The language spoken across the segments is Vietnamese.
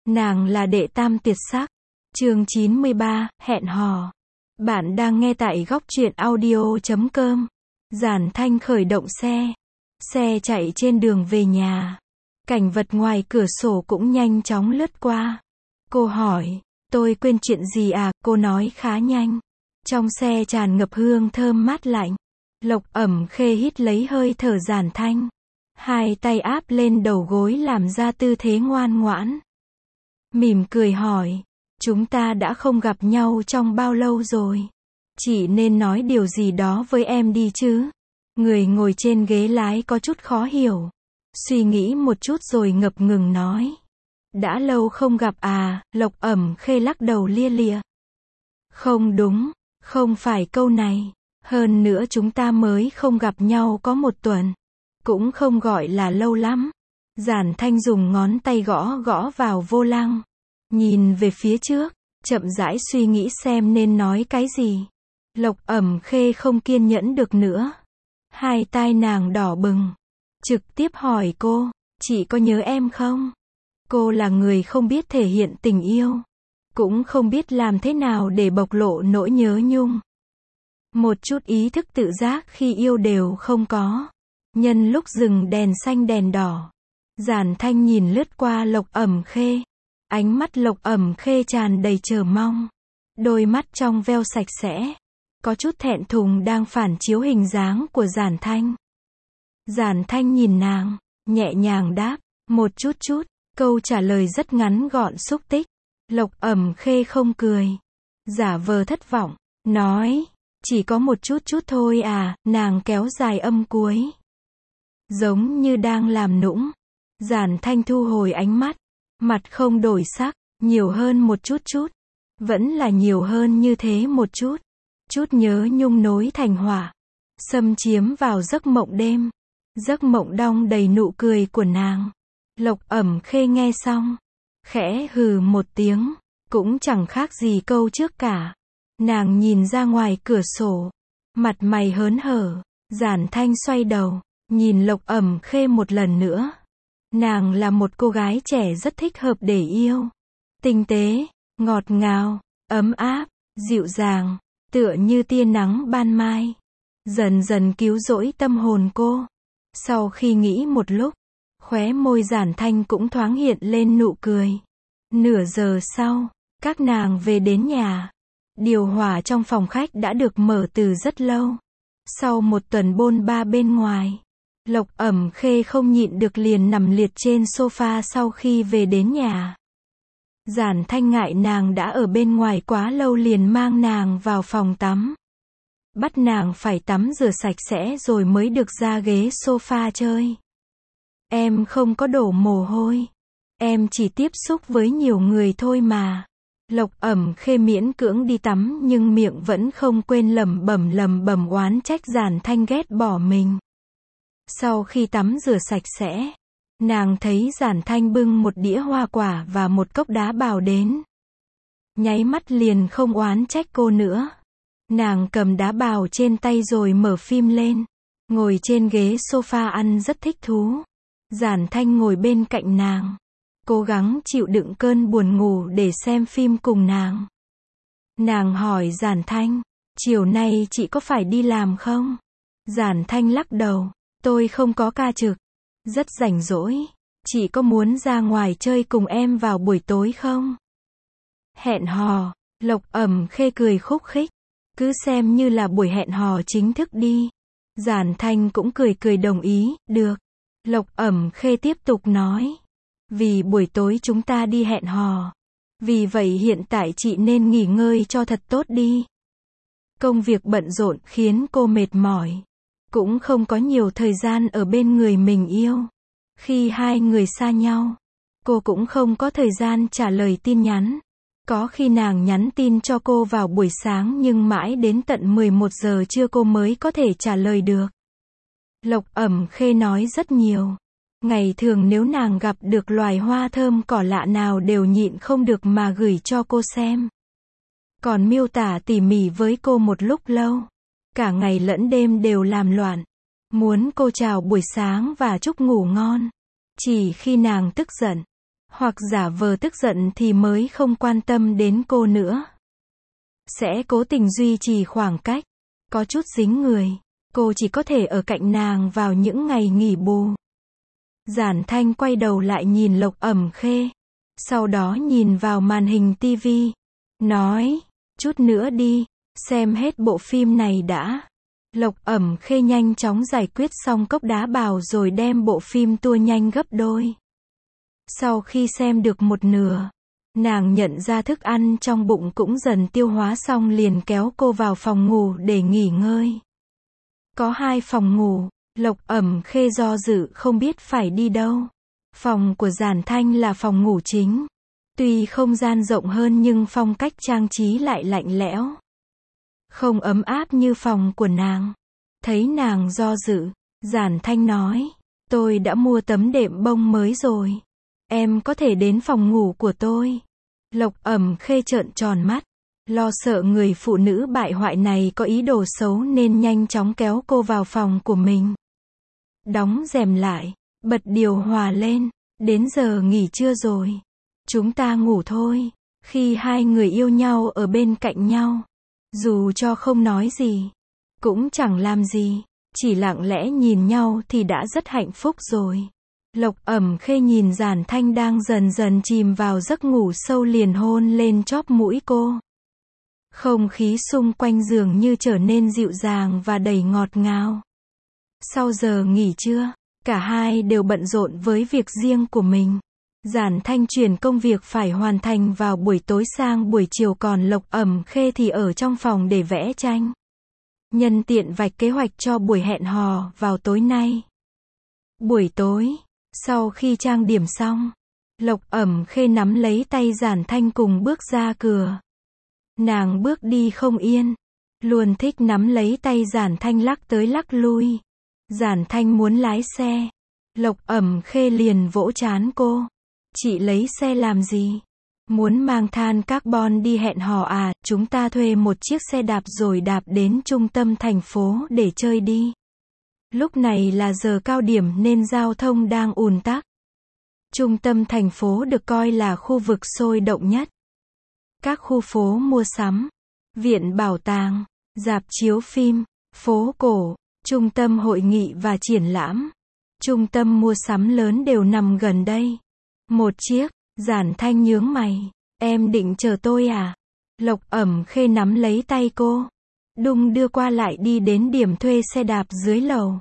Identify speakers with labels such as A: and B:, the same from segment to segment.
A: Nàng là đệ tam tuyệt sắc. Chương 93, hẹn hò. Bạn đang nghe tại góc truyện audio.com. Giản Thanh khởi động xe. Xe chạy trên đường về nhà. Cảnh vật ngoài cửa sổ cũng nhanh chóng lướt qua. Cô hỏi, tôi quên chuyện gì à? Cô nói khá nhanh. Trong xe tràn ngập hương thơm mát lạnh. Lộc Ẩm Khê hít lấy hơi thở Giản Thanh. Hai tay áp lên đầu gối làm ra tư thế ngoan ngoãn. Mỉm cười hỏi, chúng ta đã không gặp nhau trong bao lâu rồi? Chị nên nói điều gì đó với em đi chứ? Người ngồi trên ghế lái có chút khó hiểu. Suy nghĩ một chút rồi ngập ngừng nói. Đã lâu không gặp à? Lộc Ẩm Khê lắc đầu lia lịa. Không đúng, không phải câu này. Hơn nữa chúng ta mới không gặp nhau có một tuần. Cũng không gọi là lâu lắm. Giản Thanh dùng ngón tay gõ gõ vào vô lăng. Nhìn về phía trước, chậm rãi suy nghĩ xem nên nói cái gì. Lộc Ẩm Khê không kiên nhẫn được nữa. Hai tai nàng đỏ bừng. Trực tiếp hỏi cô, chị có nhớ em không? Cô là người không biết thể hiện tình yêu. Cũng không biết làm thế nào để bộc lộ nỗi nhớ nhung. Một chút ý thức tự giác khi yêu đều không có. Nhân lúc dừng đèn xanh đèn đỏ, Giản Thanh nhìn lướt qua Lộc Ẩm Khê. Ánh mắt Lộc Ẩm Khê tràn đầy chờ mong. Đôi mắt trong veo sạch sẽ. Có chút thẹn thùng đang phản chiếu hình dáng của Giản Thanh. Giản Thanh nhìn nàng, nhẹ nhàng đáp, một chút. Câu trả lời rất ngắn gọn xúc tích. Lộc Ẩm Khê không cười. Giả vờ thất vọng, nói, chỉ có một chút thôi à? Nàng kéo dài âm cuối. Giống như đang làm nũng. Giản Thanh thu hồi ánh mắt. Mặt không đổi sắc, nhiều hơn một chút. Vẫn là nhiều hơn như thế một chút. Chút nhớ nhung nối thành hỏa. Xâm chiếm vào giấc mộng đêm. Giấc mộng đong đầy nụ cười của nàng. Lộc Ẩm Khê nghe xong. Khẽ hừ một tiếng. Cũng chẳng khác gì câu trước cả. Nàng nhìn ra ngoài cửa sổ. Mặt mày hớn hở. Giản Thanh xoay đầu. Nhìn Lộc Ẩm Khê một lần nữa. Nàng là một cô gái trẻ rất thích hợp để yêu. Tinh tế, ngọt ngào, ấm áp, dịu dàng, tựa như tia nắng ban mai. Dần dần cứu rỗi tâm hồn cô. Sau khi nghĩ một lúc, khóe môi Giản Thanh cũng thoáng hiện lên nụ cười. Nửa giờ sau, các nàng về đến nhà. Điều hòa trong phòng khách đã được mở từ rất lâu. Sau một tuần bôn ba bên ngoài, Lộc Ẩm Khê không nhịn được liền nằm liệt trên sofa sau khi về đến nhà. Giản Thanh ngại nàng đã ở bên ngoài quá lâu liền mang nàng vào phòng tắm. Bắt nàng phải tắm rửa sạch sẽ rồi mới được ra ghế sofa chơi. Em không có đổ mồ hôi. Em chỉ tiếp xúc với nhiều người thôi mà. Lộc Ẩm Khê miễn cưỡng đi tắm nhưng miệng vẫn không quên lẩm bẩm oán trách Giản Thanh ghét bỏ mình. Sau khi tắm rửa sạch sẽ, nàng thấy Giản Thanh bưng một đĩa hoa quả và một cốc đá bào đến. Nháy mắt liền không oán trách cô nữa. Nàng cầm đá bào trên tay rồi mở phim lên. Ngồi trên ghế sofa ăn rất thích thú. Giản Thanh ngồi bên cạnh nàng. Cố gắng chịu đựng cơn buồn ngủ để xem phim cùng nàng. Nàng hỏi Giản Thanh, chiều nay chị có phải đi làm không? Giản Thanh lắc đầu, tôi không có ca trực. Rất rảnh rỗi. Chị có muốn ra ngoài chơi cùng em vào buổi tối không? Hẹn hò. Lộc Ẩm Khê cười khúc khích. Cứ xem như là buổi hẹn hò chính thức đi. Giản Thanh cũng cười đồng ý, được. Lộc Ẩm Khê tiếp tục nói. Vì buổi tối chúng ta đi hẹn hò. Vì vậy hiện tại chị nên nghỉ ngơi cho thật tốt đi. Công việc bận rộn khiến cô mệt mỏi. Cũng không có nhiều thời gian ở bên người mình yêu. Khi hai người xa nhau, cô cũng không có thời gian trả lời tin nhắn. Có khi nàng nhắn tin cho cô vào buổi sáng nhưng mãi đến tận 11 giờ trưa cô mới có thể trả lời được. Lộc Ẩm Khê nói rất nhiều. Ngày thường nếu nàng gặp được loài hoa thơm cỏ lạ nào đều nhịn không được mà gửi cho cô xem. Còn miêu tả tỉ mỉ với cô một lúc lâu. Cả ngày lẫn đêm đều làm loạn. Muốn cô chào buổi sáng và chúc ngủ ngon. Chỉ khi nàng tức giận, hoặc giả vờ tức giận thì mới không quan tâm đến cô nữa. Sẽ cố tình duy trì khoảng cách, có chút dính người. Cô chỉ có thể ở cạnh nàng vào những ngày nghỉ bù. Giản Thanh quay đầu lại nhìn Lộc Ẩm Khê. Sau đó nhìn vào màn hình tivi. Nói, chút nữa đi, xem hết bộ phim này đã. Lộc Ẩm Khê nhanh chóng giải quyết xong cốc đá bào rồi đem bộ phim tua nhanh gấp đôi. Sau khi xem được một nửa, nàng nhận ra thức ăn trong bụng cũng dần tiêu hóa xong liền kéo cô vào phòng ngủ để nghỉ ngơi. Có 2 phòng ngủ, Lộc Ẩm Khê do dự không biết phải đi đâu. Phòng của Giản Thanh là phòng ngủ chính. Tuy không gian rộng hơn nhưng phong cách trang trí lại lạnh lẽo. Không ấm áp như phòng của nàng. Thấy nàng do dự, Giản Thanh nói, tôi đã mua tấm đệm bông mới rồi. Em có thể đến phòng ngủ của tôi. Lộc Ẩm Khê trợn tròn mắt. Lo sợ người phụ nữ bại hoại này có ý đồ xấu nên nhanh chóng kéo cô vào phòng của mình. Đóng rèm lại, bật điều hòa lên, đến giờ nghỉ trưa rồi. Chúng ta ngủ thôi. Khi 2 người yêu nhau ở bên cạnh nhau, dù cho không nói gì, cũng chẳng làm gì, chỉ lặng lẽ nhìn nhau thì đã rất hạnh phúc rồi. Lộc Ẩm Khê nhìn Giản Thanh đang dần dần chìm vào giấc ngủ sâu liền hôn lên chóp mũi cô. Không khí xung quanh dường như trở nên dịu dàng và đầy ngọt ngào. Sau giờ nghỉ trưa, cả hai đều bận rộn với việc riêng của mình. Giản Thanh chuyển công việc phải hoàn thành vào buổi tối sang buổi chiều, còn Lộc Ẩm Khê thì ở trong phòng để vẽ tranh. Nhân tiện vạch kế hoạch cho buổi hẹn hò vào tối nay. Buổi tối, sau khi trang điểm xong, Lộc Ẩm Khê nắm lấy tay Giản Thanh cùng bước ra cửa. Nàng bước đi không yên, luôn thích nắm lấy tay Giản Thanh lắc tới lắc lui. Giản Thanh muốn lái xe, Lộc Ẩm Khê liền vỗ trán cô. Chị lấy xe làm gì? Muốn mang than carbon đi hẹn hò à? Chúng ta thuê một chiếc xe đạp rồi đạp đến trung tâm thành phố để chơi đi. Lúc này là giờ cao điểm nên giao thông đang ùn tắc. Trung tâm thành phố được coi là khu vực sôi động nhất. Các khu phố mua sắm, viện bảo tàng, rạp chiếu phim, phố cổ, trung tâm hội nghị và triển lãm, trung tâm mua sắm lớn đều nằm gần đây. Một chiếc, Giản Thanh nhướng mày, em định chờ tôi à? Lộc Ẩm Khê nắm lấy tay cô, đung đưa qua lại đi đến điểm thuê xe đạp dưới lầu.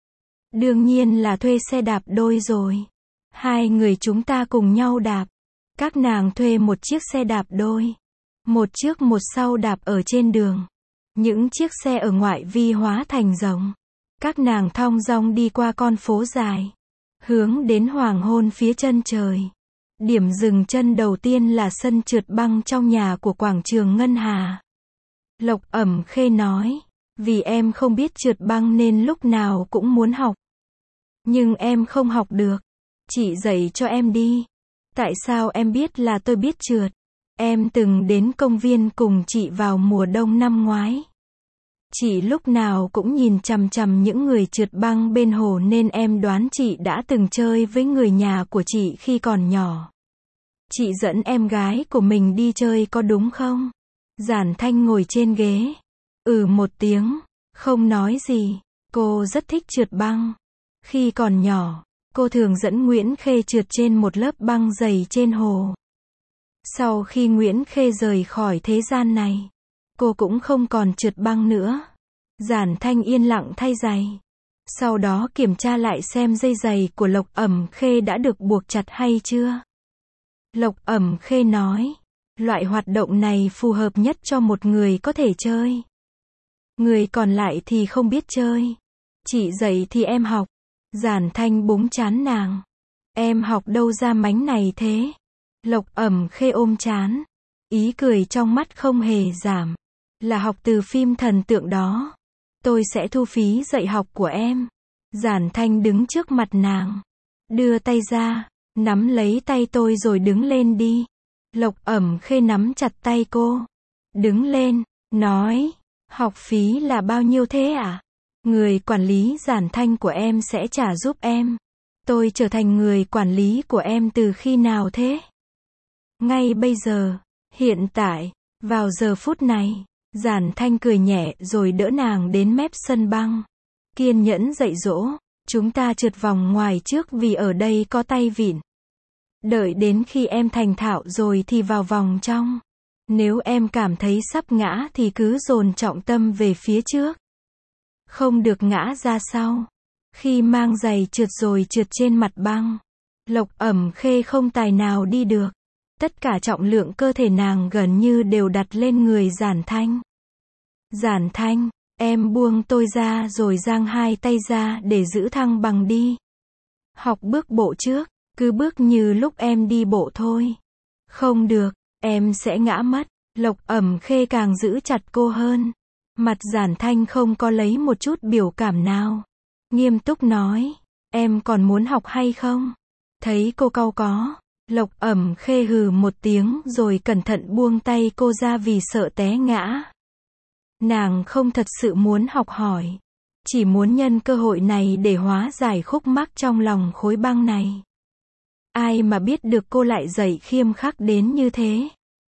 A: Đương nhiên là thuê xe đạp đôi rồi. 2 người chúng ta cùng nhau đạp. Các nàng thuê một chiếc xe đạp đôi. Một trước một sau đạp ở trên đường. Những chiếc xe ở ngoại vi hóa thành rồng. Các nàng thong dong đi qua con phố dài, hướng đến hoàng hôn phía chân trời. Điểm dừng chân đầu tiên là sân trượt băng trong nhà của quảng trường Ngân Hà. Lộc Ẩm Khê nói, vì em không biết trượt băng nên lúc nào cũng muốn học. Nhưng em không học được. Chị dạy cho em đi. Tại sao em biết là tôi biết trượt? Em từng đến công viên cùng chị vào mùa đông năm ngoái. Chị lúc nào cũng nhìn chằm chằm những người trượt băng bên hồ nên em đoán chị đã từng chơi với người nhà của chị khi còn nhỏ. Chị dẫn em gái của mình đi chơi có đúng không? Giản Thanh ngồi trên ghế. Một tiếng, không nói gì. Cô rất thích trượt băng. Khi còn nhỏ, cô thường dẫn Nguyễn Khê trượt trên một lớp băng dày trên hồ. Sau khi Nguyễn Khê rời khỏi thế gian này, cô cũng không còn trượt băng nữa. Giản Thanh yên lặng thay giày. Sau đó kiểm tra lại xem dây giày của Lộc Ẩm Khê đã được buộc chặt hay chưa. Lộc Ẩm Khê nói, loại hoạt động này phù hợp nhất cho một người có thể chơi. Người còn lại thì không biết chơi. Chị dạy thì em học. Giản Thanh búng trán nàng. Em học đâu ra mánh này thế? Lộc Ẩm Khê ôm trán. Ý cười trong mắt không hề giảm. Là học từ phim thần tượng đó. Tôi sẽ thu phí dạy học của em. Giản Thanh đứng trước mặt nàng. Đưa tay ra, nắm lấy tay tôi rồi đứng lên đi. Lộc Ẩm Khê nắm chặt tay cô. Đứng lên, nói, học phí là bao nhiêu thế ạ? Người quản lý Giản Thanh của em sẽ trả giúp em. Tôi trở thành người quản lý của em từ khi nào thế? Ngay bây giờ, hiện tại, vào giờ phút này. Giản Thanh cười nhẹ rồi đỡ nàng đến mép sân băng. Kiên nhẫn dạy dỗ, chúng ta trượt vòng ngoài trước vì ở đây có tay vịn. Đợi đến khi em thành thạo rồi thì vào vòng trong. Nếu em cảm thấy sắp ngã thì cứ dồn trọng tâm về phía trước. Không được ngã ra sau. Khi mang giày trượt rồi trượt trên mặt băng, Lộc Ẩm Khê không tài nào đi được. Tất cả trọng lượng cơ thể nàng gần như đều đặt lên người Giản Thanh. Giản Thanh, em buông tôi ra rồi giang hai tay ra để giữ thăng bằng đi. Học bước bộ trước, cứ bước như lúc em đi bộ thôi. Không được, em sẽ ngã mất. Lộc Ẩm Khê càng giữ chặt cô hơn. Mặt Giản Thanh không có lấy một chút biểu cảm nào. Nghiêm túc nói, em còn muốn học hay không? Thấy cô cau có. Lộc Ẩm Khê hừ một tiếng rồi cẩn thận buông tay cô ra vì sợ té ngã. Nàng không thật sự muốn học hỏi. Chỉ muốn nhân cơ hội này để hóa giải khúc mắc trong lòng khối băng này. Ai mà biết được cô lại dạy khiêm khắc đến như thế.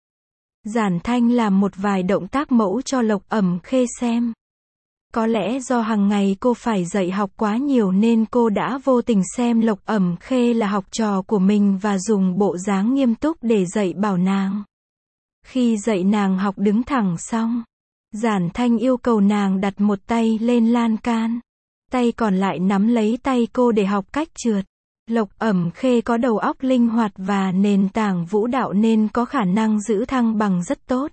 A: Giản Thanh làm một vài động tác mẫu cho Lộc Ẩm Khê xem. Có lẽ do hàng ngày cô phải dạy học quá nhiều nên cô đã vô tình xem Lộc Ẩm Khê là học trò của mình và dùng bộ dáng nghiêm túc để dạy bảo nàng. Khi dạy nàng học đứng thẳng xong, Giản Thanh yêu cầu nàng đặt một tay lên lan can. Tay còn lại nắm lấy tay cô để học cách trượt. Lộc Ẩm Khê có đầu óc linh hoạt và nền tảng vũ đạo nên có khả năng giữ thăng bằng rất tốt.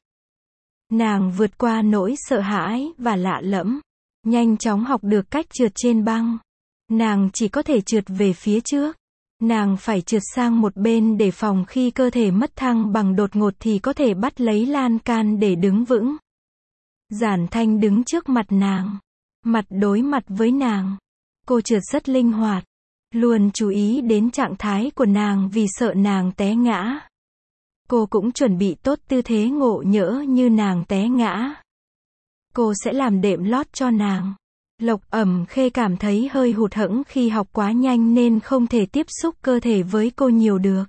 A: Nàng vượt qua nỗi sợ hãi và lạ lẫm. Nhanh chóng học được cách trượt trên băng. Nàng chỉ có thể trượt về phía trước. Nàng phải trượt sang một bên để phòng khi cơ thể mất thăng bằng đột ngột thì có thể bắt lấy lan can để đứng vững. Giản Thanh đứng trước mặt nàng. Mặt đối mặt với nàng. Cô trượt rất linh hoạt. Luôn chú ý đến trạng thái của nàng vì sợ nàng té ngã. Cô cũng chuẩn bị tốt tư thế ngộ nhỡ như nàng té ngã. Cô sẽ làm đệm lót cho nàng. Lộc Ẩm Khê cảm thấy hơi hụt hẫng khi học quá nhanh nên không thể tiếp xúc cơ thể với cô nhiều được.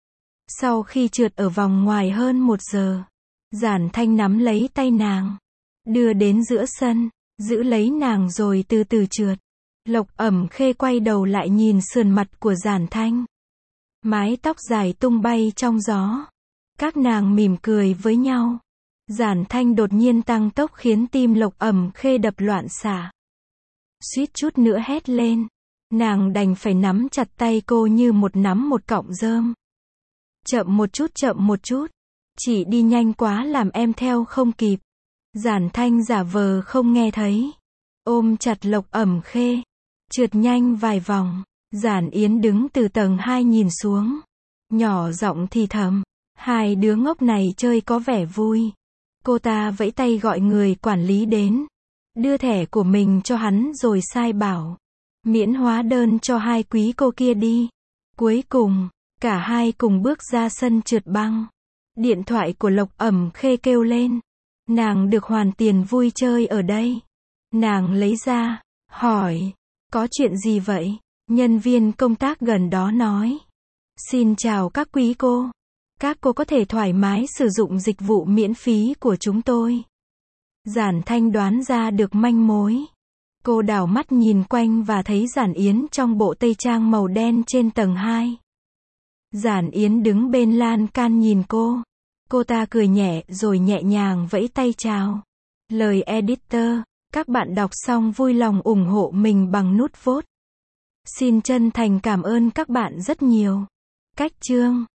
A: Sau khi trượt ở vòng ngoài hơn 1 giờ, Giản Thanh nắm lấy tay nàng, đưa đến giữa sân, giữ lấy nàng rồi từ từ trượt. Lộc Ẩm Khê quay đầu lại nhìn sườn mặt của Giản Thanh. Mái tóc dài tung bay trong gió. Các nàng mỉm cười với nhau. Giản Thanh đột nhiên tăng tốc khiến tim Lộc Ẩm Khê đập loạn xạ. Suýt chút nữa hét lên. Nàng đành phải nắm chặt tay cô như nắm một cọng rơm. Chậm một chút. Chỉ đi nhanh quá làm em theo không kịp. Giản Thanh giả vờ không nghe thấy. Ôm chặt Lộc Ẩm Khê. Trượt nhanh vài vòng. Giản Yến đứng từ tầng 2 nhìn xuống. Nhỏ giọng thì thầm. Hai đứa ngốc này chơi có vẻ vui. Cô ta vẫy tay gọi người quản lý đến. Đưa thẻ của mình cho hắn rồi sai bảo. Miễn hóa đơn cho hai quý cô kia đi. Cuối cùng, cả hai cùng bước ra sân trượt băng. Điện thoại của Lộc Ẩm Khê kêu lên. Nàng được hoàn tiền vui chơi ở đây. Nàng lấy ra, hỏi. Có chuyện gì vậy? Nhân viên công tác gần đó nói. Xin chào các quý cô. Các cô có thể thoải mái sử dụng dịch vụ miễn phí của chúng tôi. Giản Thanh đoán ra được manh mối. Cô đảo mắt nhìn quanh và thấy Giản Yến trong bộ tây trang màu đen trên tầng 2. Giản Yến đứng bên lan can nhìn cô. Cô ta cười nhẹ rồi nhẹ nhàng vẫy tay chào. Lời editor, các bạn đọc xong vui lòng ủng hộ mình bằng nút vote. Xin chân thành cảm ơn các bạn rất nhiều. Cách chương